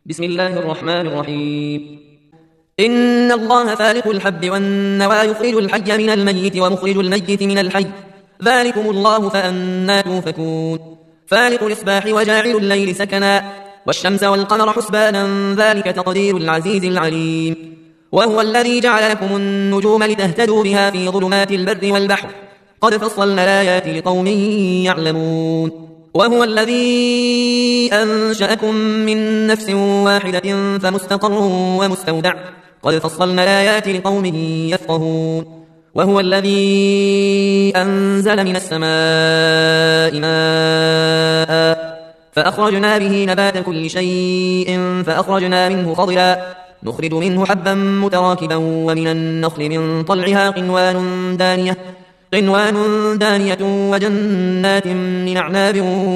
بسم الله الرحمن الرحيم. إن الله فالق الحب والنوى يخرج الحي من الميت ومخرج الميت من الحي ذلكم الله فأنى توفكون. فالق الإصباح وجاعل الليل سكنا والشمس والقمر حسبانا ذلك تقدير العزيز العليم. وهو الذي جعل لكم النجوم لتهتدوا بها في ظلمات البر والبحر قد فصلنا الآيات لقوم يعلمون. وهو الذي أنشأكم من نفس واحدة فمستقر ومستودع قد فصلنا الآيات لقوم يفقهون. وهو الذي أنزل من السماء ماء فأخرجنا به نبات كل شيء فأخرجنا منه خضرا نخرج منه حبا متراكبا ومن النخل من طلعها قنوان دانية وجنات من أعناب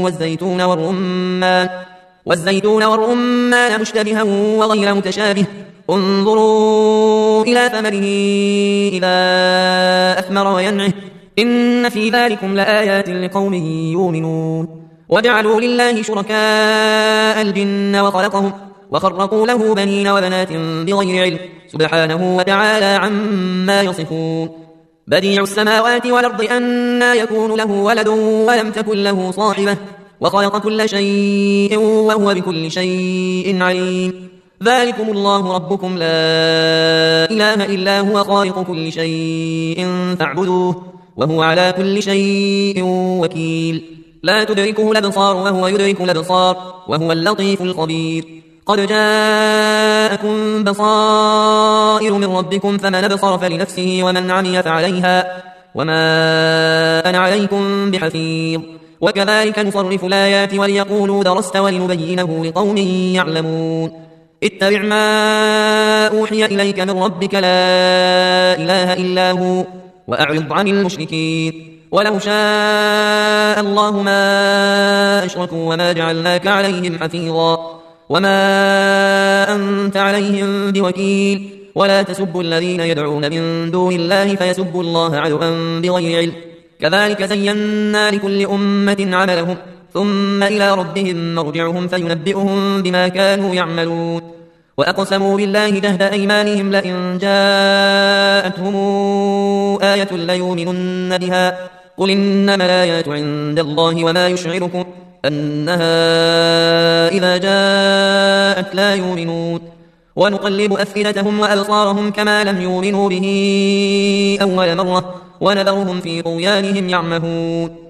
والزيتون والرمان مشتبها وغير متشابه انظروا إلى ثمره إذا أثمر وينعه إن في ذلكم لآيات لقوم يؤمنون. وجعلوا لله شركاء الجن وخرقوا له بنين وبنات بغير علم سبحانه وتعالى عما يصفون. بديع السماوات والأرض أنى يكون له ولد ولم تكن له صاحبة وخلق كل شيء وهو بكل شيء عليم. ذلكم الله ربكم لا إله إلا هو خالق كل شيء فاعبدوه وهو على كل شيء وكيل. لا تدركه الأبصار وهو يدرك الأبصار وهو اللطيف الخبير. قد جاءكم بصائر من ربكم فمن أبصر فلنفسه ومن عمي فعليها وما أنا عليكم بحفيظ. وكذلك نصرف الآيات وليقولوا درست ولنبينه لقوم يعلمون. اتبع ما أوحي إليك من ربك لا إله إلا هو وأعرض عن المشركين. ولو شاء الله ما أشركوا وما جعلناك عليهم حفيظا وما أنت عليهم بوكيل. ولا تسبوا الذين يدعون من دون الله فيسبوا الله عدوا بغير علم كذلك زينا لكل أمة عملهم ثم إلى ربهم مرجعهم فينبئهم بما كانوا يعملون. وأقسموا بالله جهد أيمانهم لئن جاءتهم آية ليؤمنن بها قل إنما الآيات عند الله وما يشعركم أنها إذا جاءت لا يؤمنون. ونقلب أفئدتهم وأبصارهم كما لم يؤمنوا به أول مرة ونذرهم في طغيانهم يعمهون.